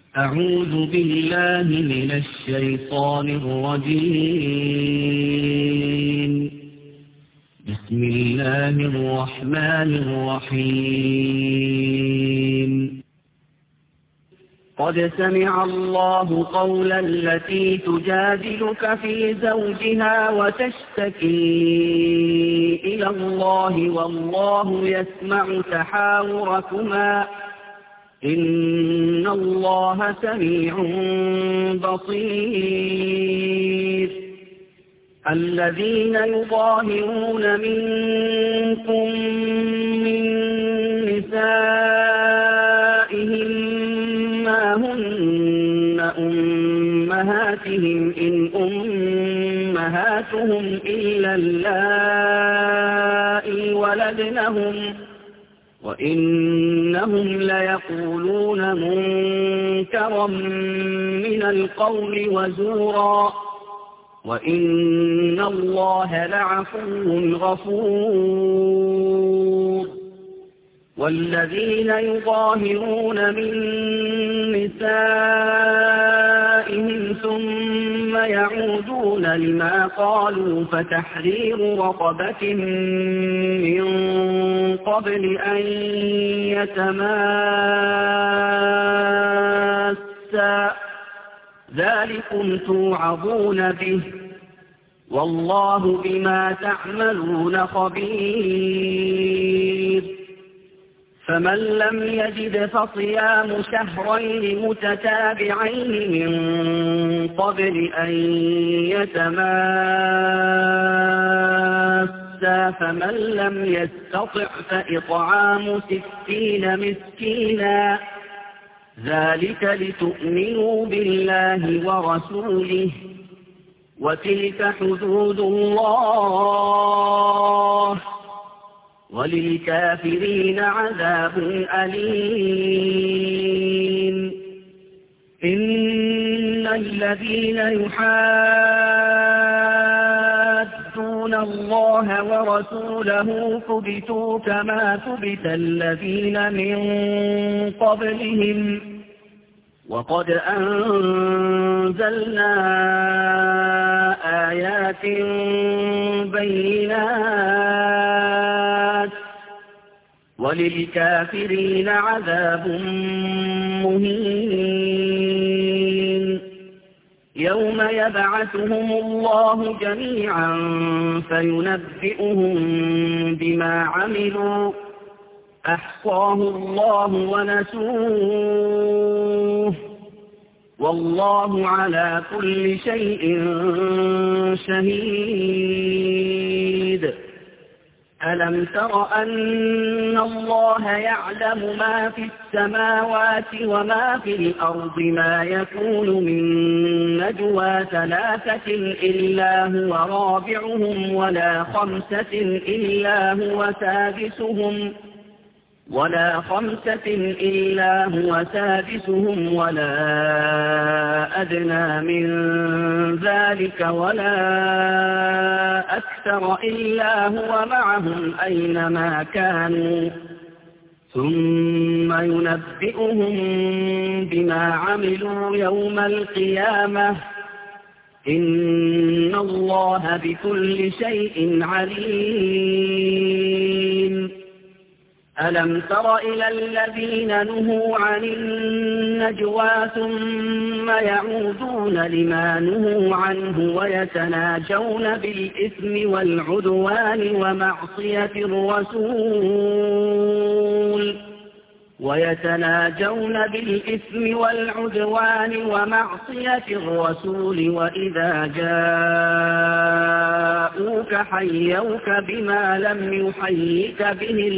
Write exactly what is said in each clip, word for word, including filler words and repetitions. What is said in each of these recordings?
أعوذ بالله من الشيطان الرجيم. بسم الله الرحمن الرحيم. قد سمع الله قول التي تجادلك في زوجها وتشتكي إلى الله والله يسمع تحاوركما إن الله سميع بصير. الذين يظاهرون منكم من نسائهم ما هن أمهاتهم إن أمهاتهم إلا اللائي ولدنهم وإنهم ليقولون منكرا من القول وزورا وإن الله لعفو غفور. والذين يظاهرون من نسائهم ثم يعودون لما قالوا فتحرير رقبة من قبل أن يتماسا ذلكم توعظون به والله بما تعملون خبير. فمن لم يجد فصيام شهرين متتابعين من قبل أن يتماسا فمن لم يستطع فإطعام ستين مسكينا ذلك لتؤمنوا بالله ورسوله وتلك حدود الله وللكافرين عذاب أليم. إن الذين يحادون الله ورسوله كبتوا كما كبت الذين من قبلهم وقد أنزلنا آيات بينات وللكافرين عذاب مهين. يوم يبعثهم الله جميعا فينبئهم بما عملوا أحصاه الله ونسوه والله على كل شيء شهيد. ألم تر أن الله يعلم ما في السماوات وما في الأرض ما يكون من نجوى ثلاثة إلا هو رابعهم ولا خمسة إلا هو سادسهم ولا خمسة إلا هو سادسهم ولا أدنى من ذلك ولا أكثر إلا هو معهم أينما كانوا ثم ينبئهم بما عملوا يوم القيامة إن الله بكل شيء عليم. ألم تر إلى الذين نهوا عن النجوى ثم يعودون لما نهوا عنه ويتناجون بالإثم والعدوان ومعصية الرسول ويتناجون بالإثم والعدوان ومعصية الرسول وإذا جاءوك حيوك بما لم يحيك به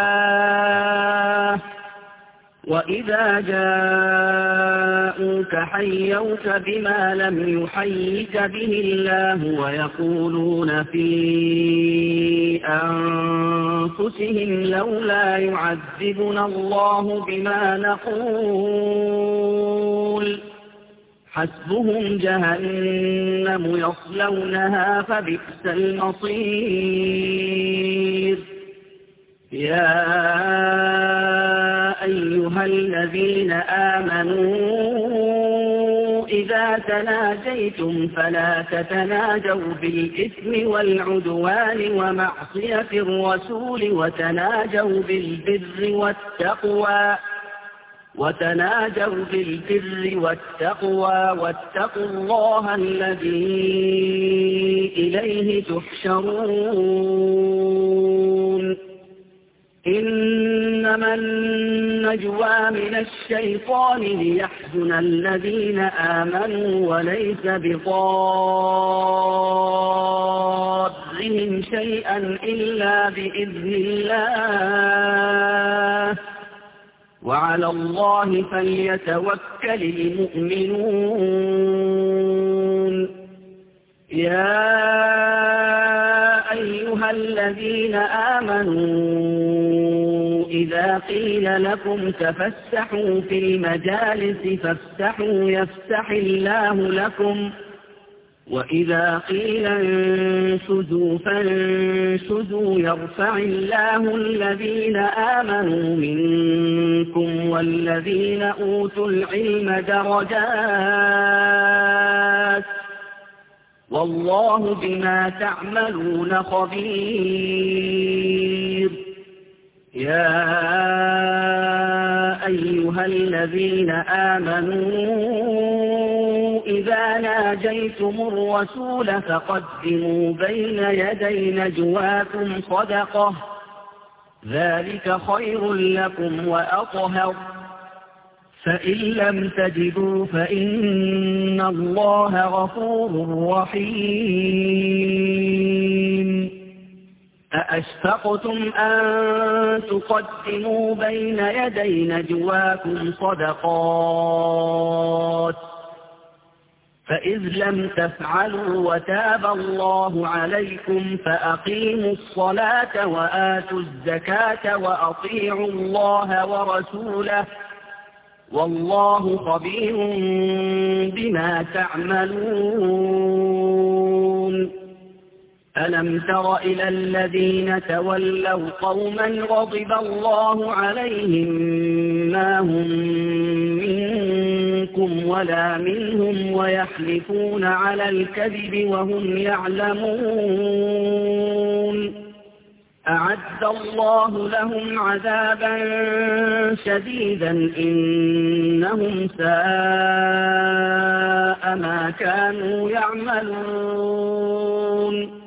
الله وإذا جاءوك حيوك بما لم يحيك به الله ويقولون في أنفسهم لولا يعذبنا الله بما نقول حسبهم جهنم يصلونها فبئس المصير. يا أيها الذين آمنوا إذا تناجيتم فلا تتناجوا بالإثم والعدوان ومعصية الرسول وتناجوا بالبر والتقوى وتناجوا بالبر والتقوى واتقوا الله الذي إليه تحشرون إنما النجوى من الشيطان ليحزن الذين آمنوا وليس بضارهم شيئا إلا بإذن الله وعلى الله فليتوكل المؤمنون يا أيها الذين آمنوا إذا قيل لكم تفسحوا في المجالس فافسحوا يفسح الله لكم وإذا قيل انشزوا فانشزوا يرفع الله الذين آمنوا منكم والذين أوتوا العلم درجات والله بما تعملون خبير يا أيها الذين آمنوا إذا ناجيتم الرسول فقدموا بين يدي نجواكم صدقة ذلك خير لكم وأطهر فإن لم تجدوا فإن الله غفور رحيم أأشفقتم أن تقدموا بين يدي نجواكم صدقات فإذ لم تفعلوا وتاب الله عليكم فأقيموا الصلاة وآتوا الزكاة وأطيعوا الله ورسوله والله خبير بما تعملون ألم تر إلى الذين تولوا قوما غضب الله عليهم ما هم منكم ولا منهم ويحلفون على الكذب وهم يعلمون أعد الله لهم عذابا شديدا إنهم ساء ما كانوا يعملون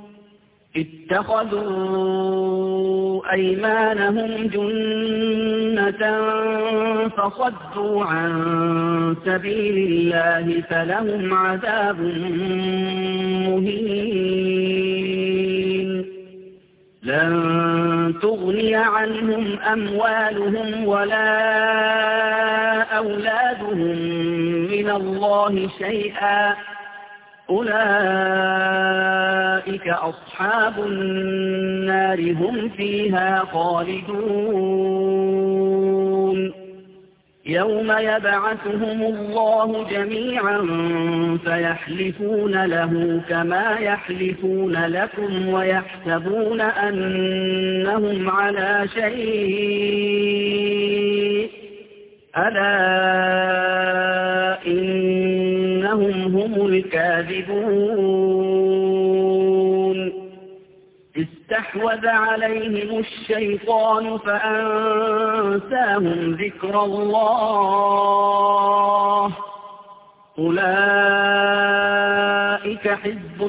اتخذوا أيمانهم جنة فصدوا عن سبيل الله فلهم عذاب مهين لن تغني عنهم أموالهم ولا أولادهم من الله شيئا أولئك أصحاب النار هم فيها خالدون يوم يبعثهم الله جميعا فيحلفون له كما يحلفون لكم ويحسبون أنهم على شيء ألا إنهم هم الكاذبون استحوذ عليهم الشيطان فأنساهم ذكر الله أولئك حزب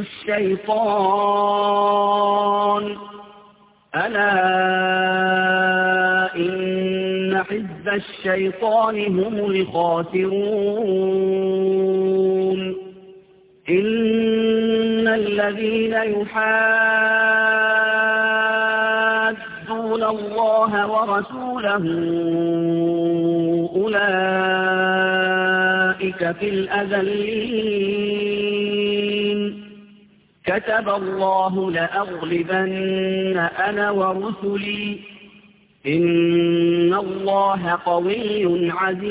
الشيطان ألا إن حزب الشيطان هم الخاسرون إن الذين يحادون الله ورسوله أولئك في الأذلين كتب الله لأغلبن أنا ورسلي إن الله قوي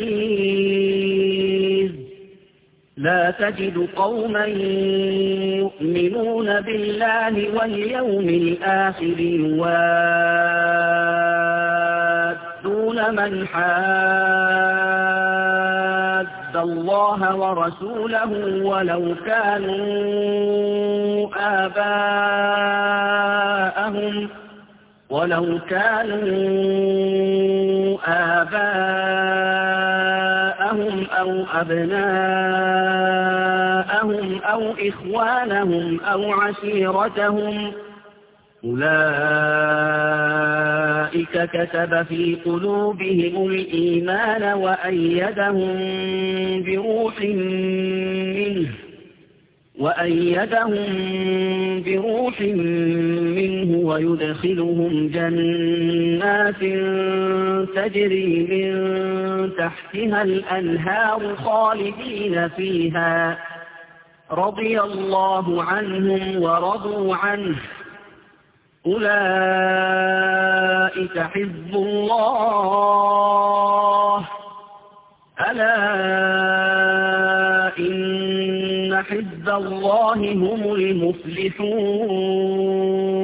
عزيز لا تجد قوما يؤمنون بالله واليوم الآخر يوادون يقاتلون من حاد الله ورسوله ولو كانوا آباءهم ولو كانوا آباءهم أو أبناءهم أو إخوانهم أو عشيرتهم أولئك كتب في قلوبهم الإيمان وأيدهم بروح منه وأيدهم بروح منه ويدخلهم جنات تجري من تحتها الأنهار خالدين فيها رضي الله عنهم ورضوا عنه أولئك حزب الله ألا إن حزب الله هم المفلحون